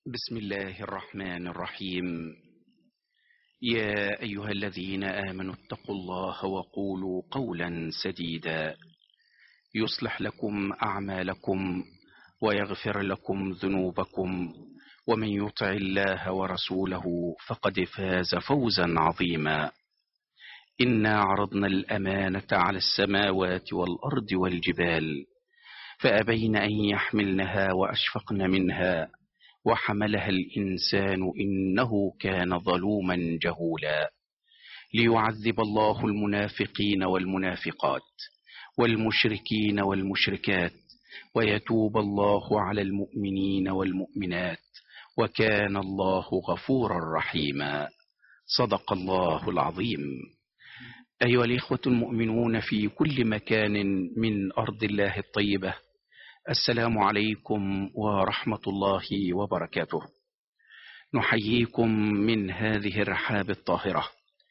بسم الله الرحمن الرحيم. يا أيها الذين آمنوا اتقوا الله وقولوا قولا سديدا يصلح لكم أعمالكم ويغفر لكم ذنوبكم، ومن يطع الله ورسوله فقد فاز فوزا عظيما. إنا عرضنا الأمانة على السماوات والأرض والجبال فأبين أن يحملنها وأشفقن منها وحملها الإنسان إنه كان ظلوما جهولا، ليعذب الله المنافقين والمنافقات والمشركين والمشركات ويتوب الله على المؤمنين والمؤمنات، وكان الله غفورا رحيما. صدق الله العظيم. أيها الإخوة المؤمنون في كل مكان من أرض الله الطيبة، السلام عليكم ورحمة الله وبركاته. نحييكم من هذه الرحاب الطاهرة،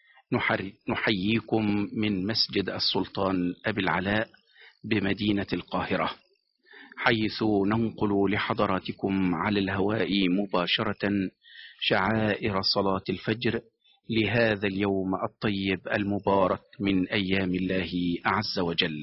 نحييكم من مسجد السلطان أبي العلاء بمدينة القاهرة، حيث ننقل لحضراتكم على الهواء مباشرة شعائر صلاة الفجر لهذا اليوم الطيب المبارك من أيام الله عز وجل.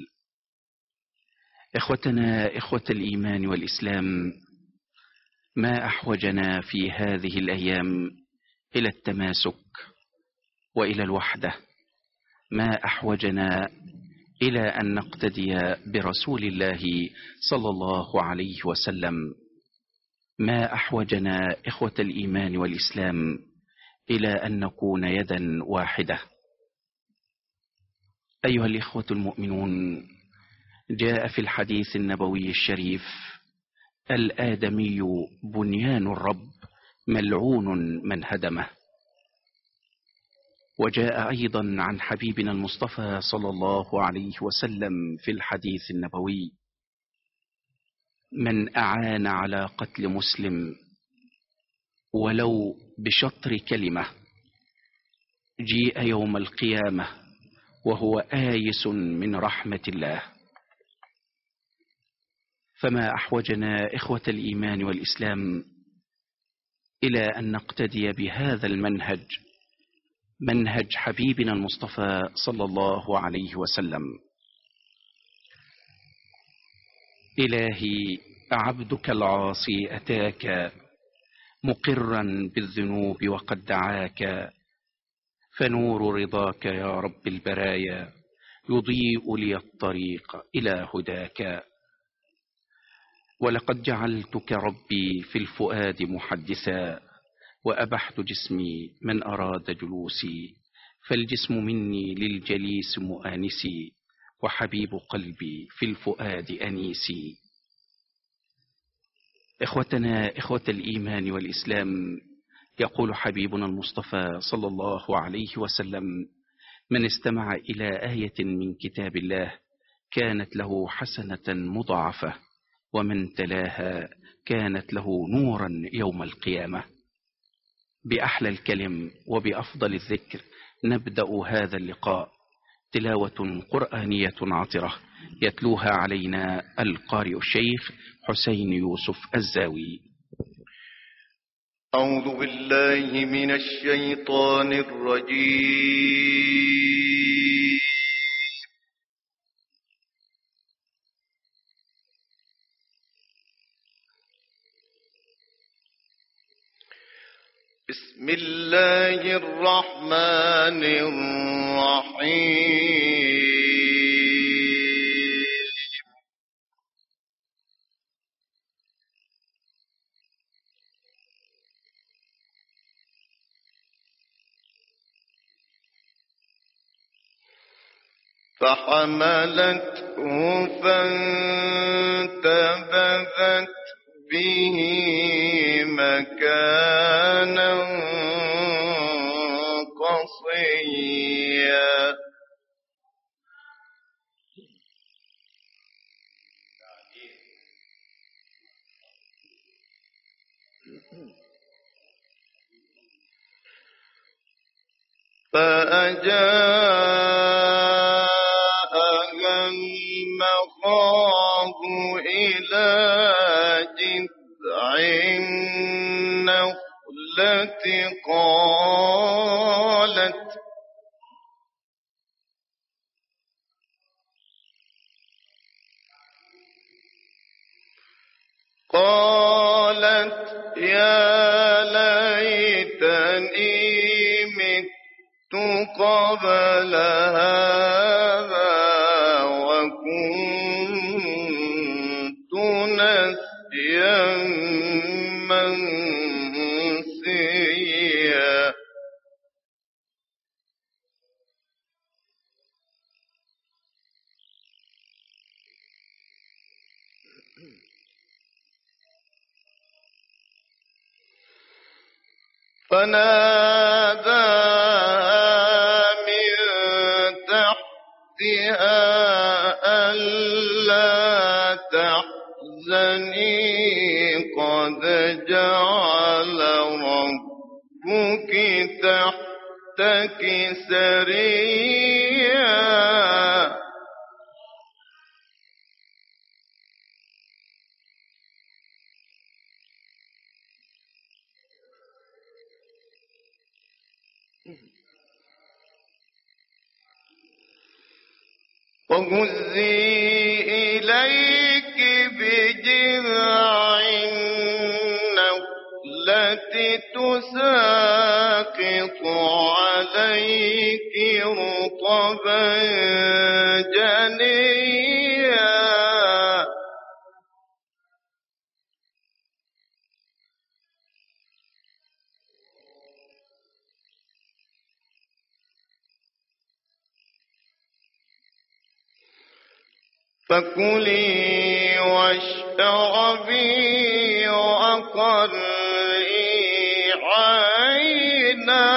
إخوتنا إخوة الإيمان والإسلام، ما أحوجنا في هذه الأيام إلى التماسك وإلى الوحدة، ما أحوجنا إلى أن نقتدي برسول الله صلى الله عليه وسلم، ما أحوجنا إخوة الإيمان والإسلام إلى أن نكون يدا واحدة. أيها الإخوة المؤمنون، جاء في الحديث النبوي الشريف: الآدمي بنيان الرب ملعون من هدمه. وجاء أيضا عن حبيبنا المصطفى صلى الله عليه وسلم في الحديث النبوي: من أعان على قتل مسلم ولو بشطر كلمة جيء يوم القيامة وهو آيس من رحمة الله. فما أحوجنا إخوة الإيمان والإسلام إلى أن نقتدي بهذا المنهج، منهج حبيبنا المصطفى صلى الله عليه وسلم. إلهي، عبدك العاصي أتاك مقرا بالذنوب وقد دعاك، فنور رضاك يا رب البرايا يضيء لي الطريق إلى هداك. ولقد جعلتك ربي في الفؤاد محدثا، وأبحت جسمي من أراد جلوسي، فالجسم مني للجليس مؤانسي، وحبيب قلبي في الفؤاد أنيسي. إخوتنا إخوة الإيمان والإسلام، يقول حبيبنا المصطفى صلى الله عليه وسلم: من استمع إلى آية من كتاب الله كانت له حسنة مضاعفة، ومن تلاها كانت له نورا يوم القيامة. بأحلى الكلم وبأفضل الذكر نبدأ هذا اللقاء، تلاوة قرآنية عطرة يتلوها علينا القارئ الشيخ حسين يوسف الزاوي. أعوذ بالله من الشيطان الرجيم. بسم الله الرحمن الرحيم. فحملته فانتبذت به مكانا قصيا. فأجاءها المخاض إلى جذع النخلة قالت يا ليتني مت قبل هذا وكنت نسيا منسيا. فناداها من تحتها ألا تحزني قد جعل ربك تحتك سريا. وهزي إليك بجذع النخلة تساقط عليك رطبا جنيا. فكلي واشربي وقري عينا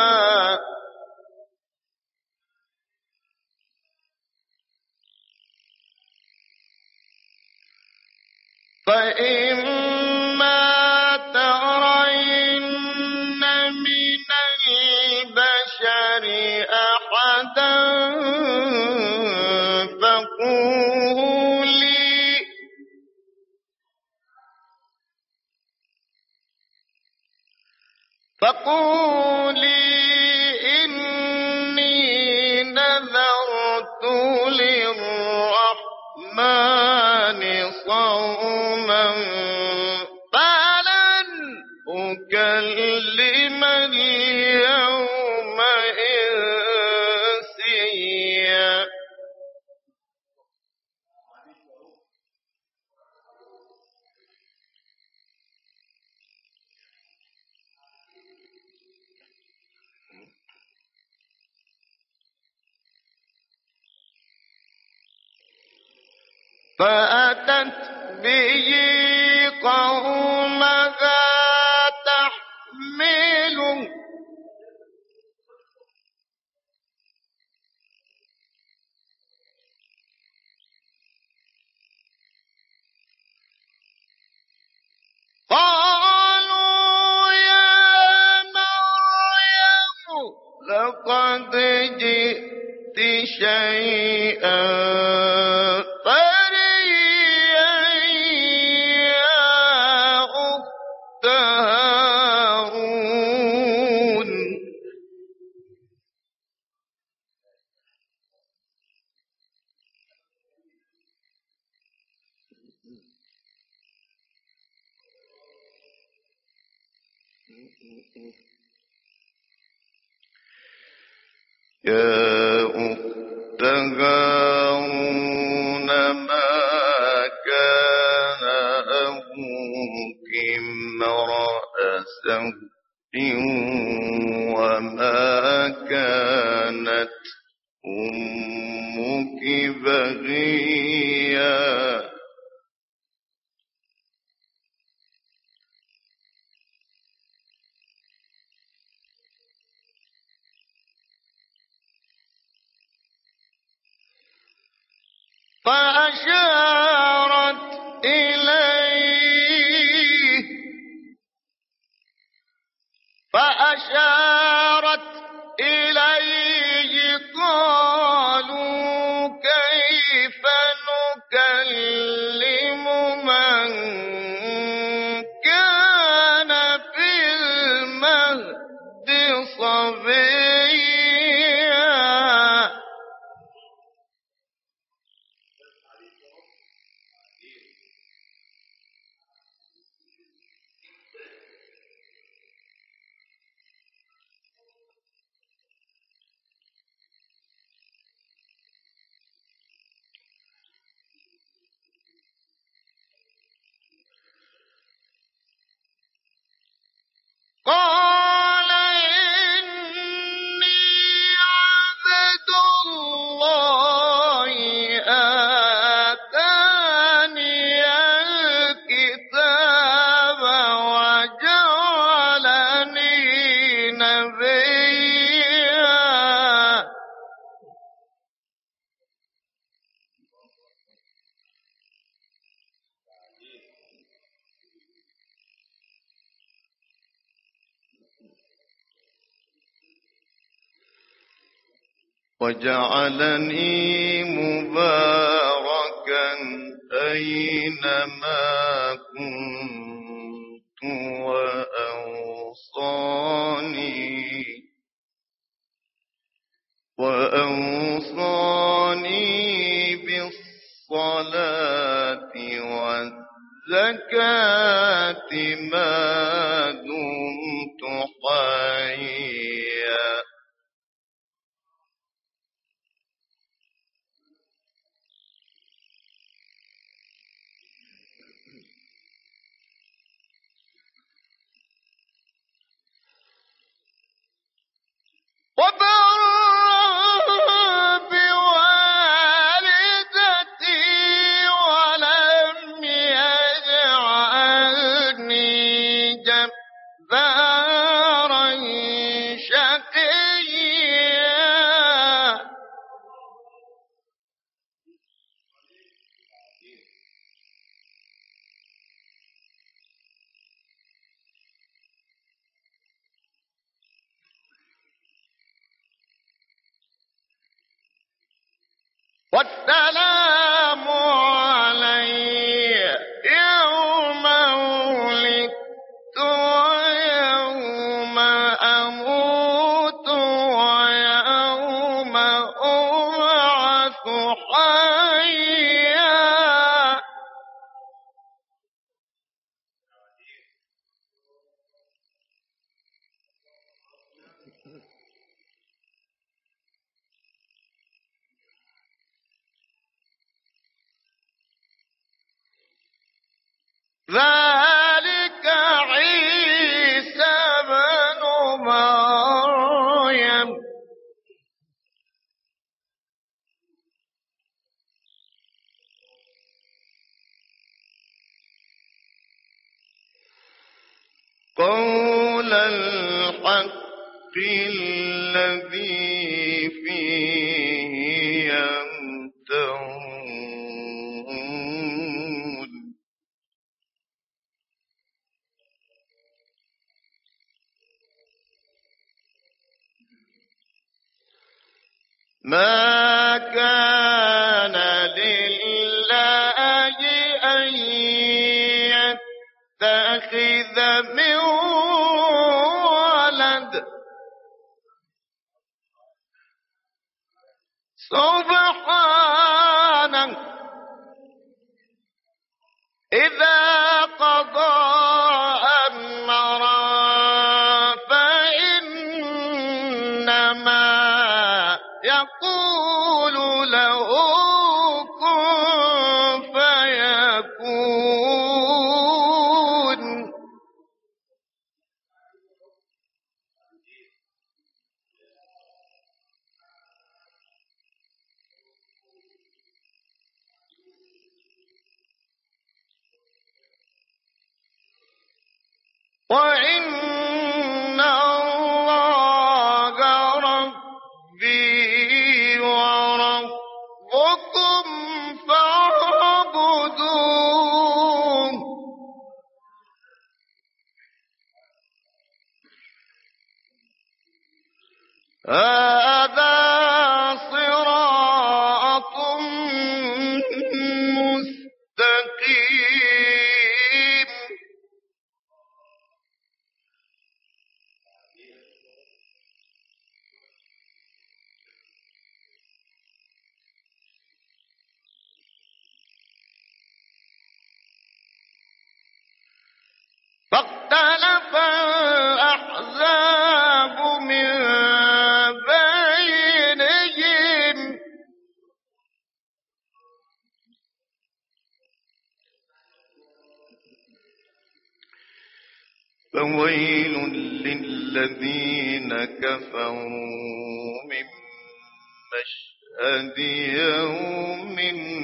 فإما ترين من البشر أحدا فقولي إني نذرت للرحمن صوما فلن أكلم اليوم إنسيا. فأتت به قومها تحمله قالوا يا مريم لقد جئت شيئا فريا يا أخت هارون. يا أخت هارون ما كان أبوك امرأ سوء وما كانت أمك بغيا. فأشارت إليه قالوا كيف نكلم من كان في وجعلني مباركا أينما كنت وأوصاني بالصلاة والزكاة ما دمت حيا. وبرا بوالدتي ولم يجعلني جبارا شقيا. والسلام علي يوم ولدت ويوم أموت ويوم أبعث حيا. ذلك عيسى بن مريم قول الحق الذي فيه يمترون. ما كان لله أن يتخذ من ولد سبحانه إذا قضى أمرا فإنما يقول له كن فيكون. وإن الله ربي وربكم فاعبدوه. هذا صراط مستقيم. فاختلف الأحزاب من بينهم فويل للذين كفروا من مشهد يوم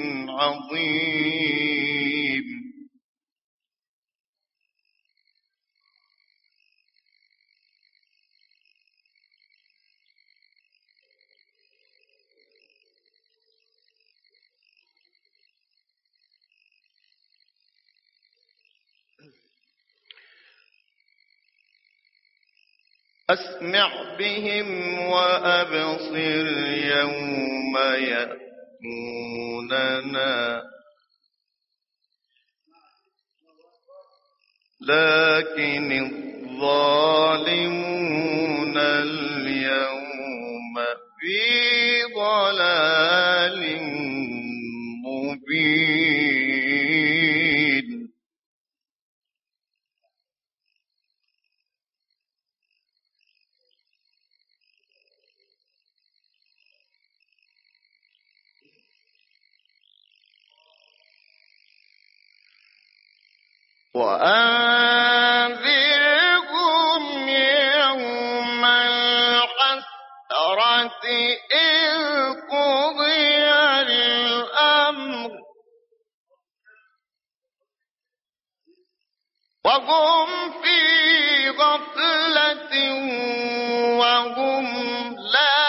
عظيم. أسمع بهم وأبصر يوم يأتوننا لكن الظالمون اليوم في ضلال مبين. وأنذرهم يوم الحسرة إذ قضي الأمر وهم في غفلة وهم لا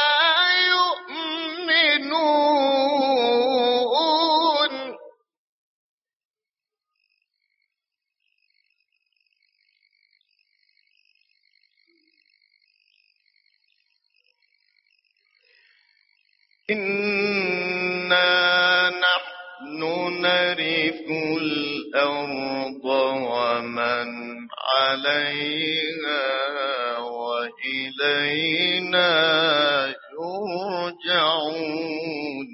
يؤمنون. إنا نحن نرث الأرض ومن عليها وإلينا يرجعون.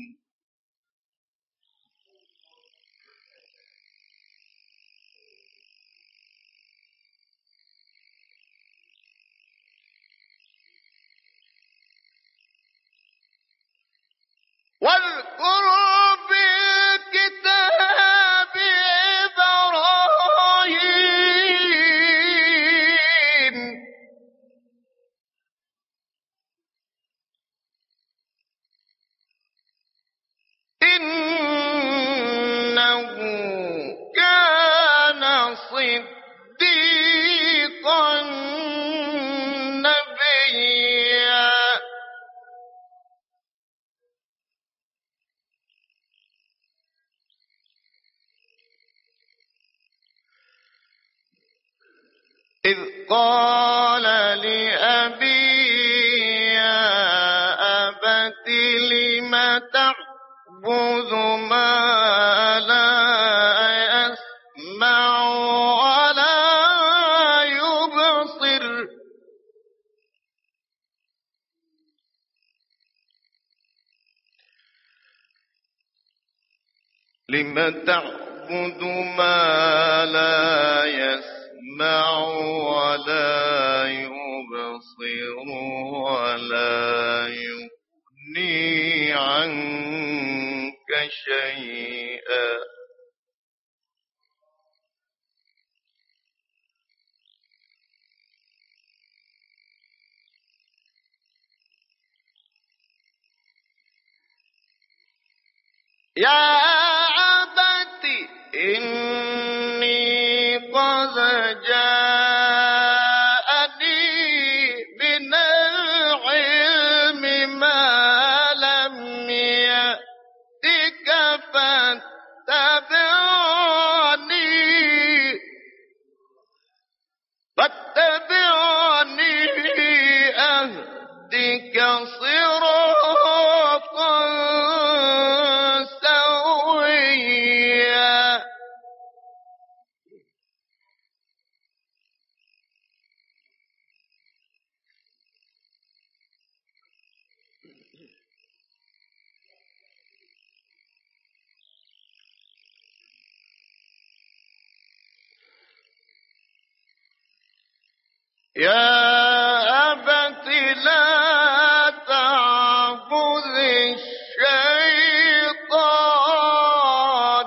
واذكر في الكتاب إبراهيم إنه كان صديقا نبيا. إذ قال لأبيه يا أبت لم تعبد ما لا يسمع ولا يبصر لم تعبد ما لا يسمع ولا يبصر ولا يغني عنك شيئا. يا أبت إني قد جاءني من العلم ما لم يأتك فاتبعني أهدك صراطا سويا. يا أبت لا تعبد الشيطان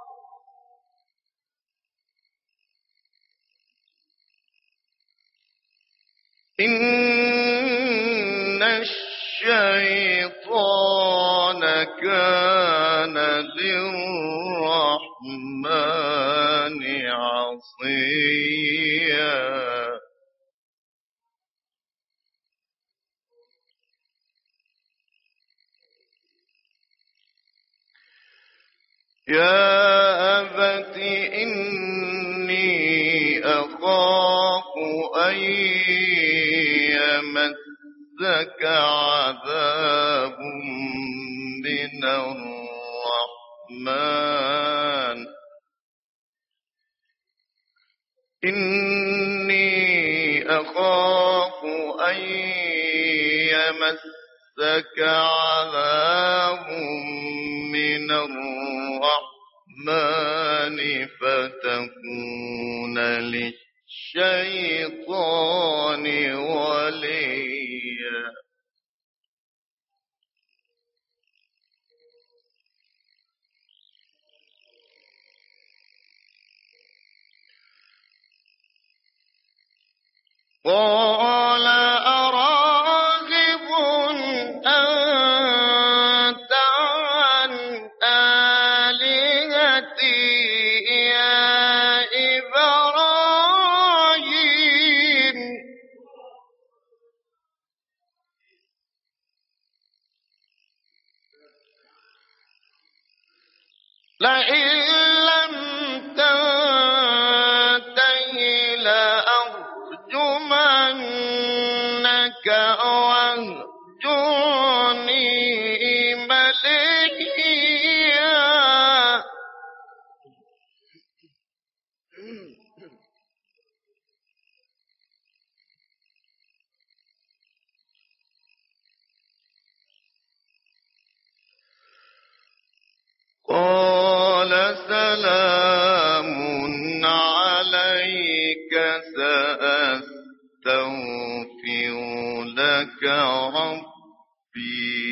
إن الشيطان كان للرحمن عصيا. يا أبت إني أخاف أن يمسك عذاب من الرحمن إني أخاف أن يمسك عذاب من الرحمن فتكون للشيطان وليا قال أراغب أنت عن آلهتي يا إبراهيم لئن لم تنته لأرجمنك واهجرني مليا قال سلام عليك سأستغفر لك ربي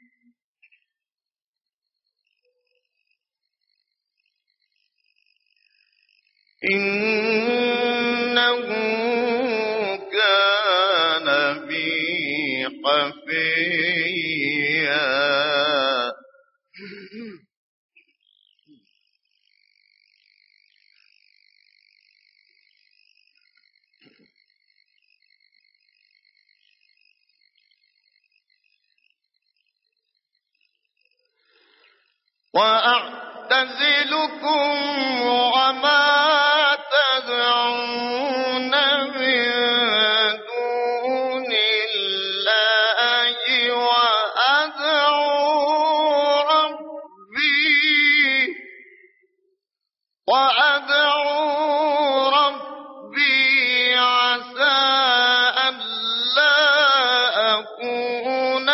إنه كان بي حفيا وأعتزلكم وما تدعون من دون الله وأدعو ربي عسى ألا أكون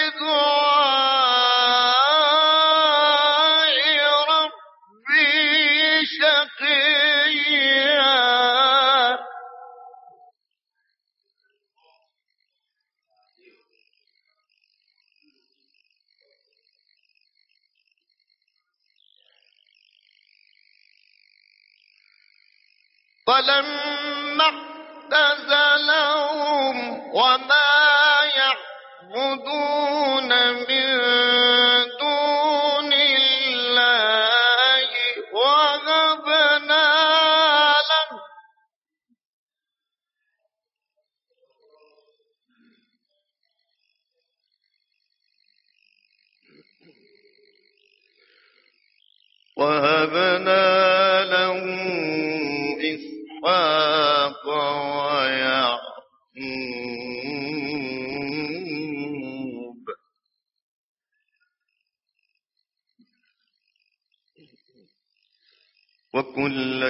بدعاء ربي شقيا فلما اعتزلهم وما يعبدون من دون الله وهبنا له إسحاق ويعقوب وكلا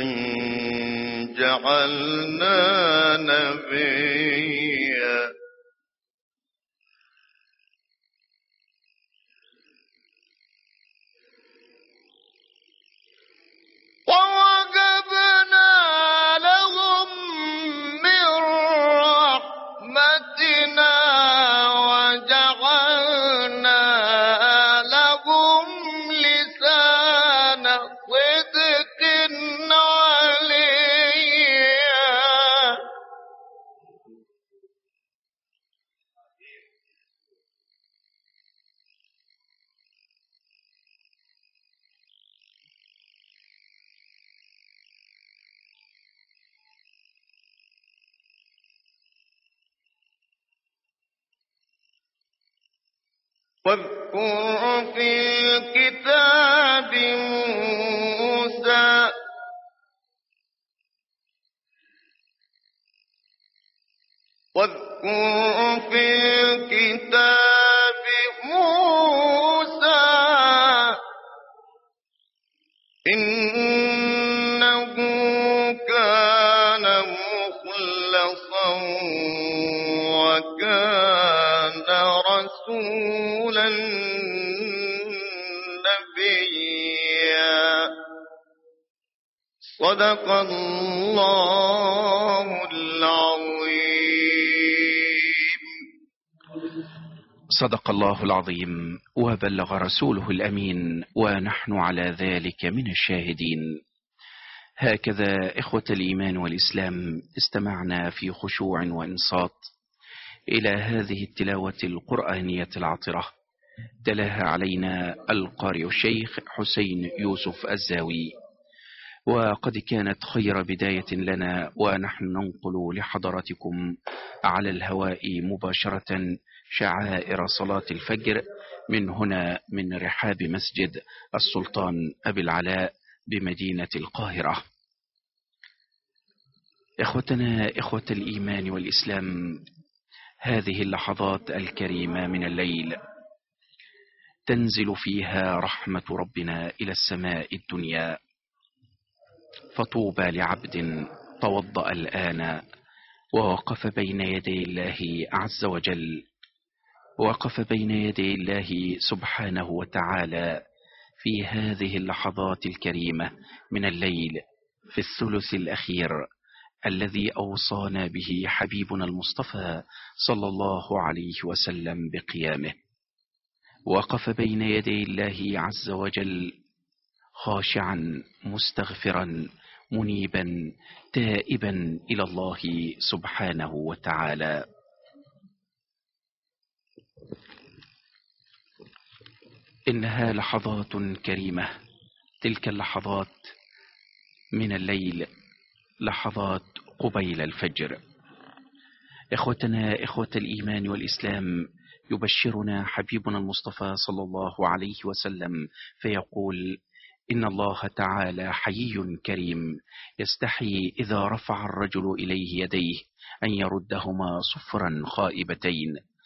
جعلنا نبيا ووهبنا لهم من رحمتنا وجعلنا لهم لسان صدق عليا واذكر في الكتاب موسى واذكر في الكتاب موسى إنه كان مخلصا وكان رسولا نبيا. صدق الله العظيم. صدق الله العظيم وبلغ رسوله الأمين ونحن على ذلك من الشاهدين. هكذا إخوة الإيمان والإسلام استمعنا في خشوع وإنصات إلى هذه التلاوة القرآنية العطرة تلاها علينا القارئ الشيخ حسين يوسف الزاوي، وقد كانت خير بداية لنا ونحن ننقل لحضراتكم على الهواء مباشرة شعائر صلاة الفجر من هنا من رحاب مسجد السلطان أبي العلاء بمدينة القاهرة. إخوتنا إخوة الإيمان والإسلام، هذه اللحظات الكريمة من الليل تنزل فيها رحمة ربنا إلى السماء الدنيا، فطوبى لعبد توضأ الآن ووقف بين يدي الله عز وجل، وقف بين يدي الله سبحانه وتعالى في هذه اللحظات الكريمة من الليل في الثلث الأخير الذي أوصانا به حبيبنا المصطفى صلى الله عليه وسلم بقيامه. وقف بين يدي الله عز وجل خاشعا مستغفرا منيبا تائبا إلى الله سبحانه وتعالى. إنها لحظات كريمة، تلك اللحظات من الليل لحظات قبيل الفجر. إخوتنا إخوة الإيمان والإسلام، يبشرنا حبيبنا المصطفى صلى الله عليه وسلم فيقول: إن الله تعالى حيي كريم يستحي إذا رفع الرجل إليه يديه أن يردهما صفرا خائبتين،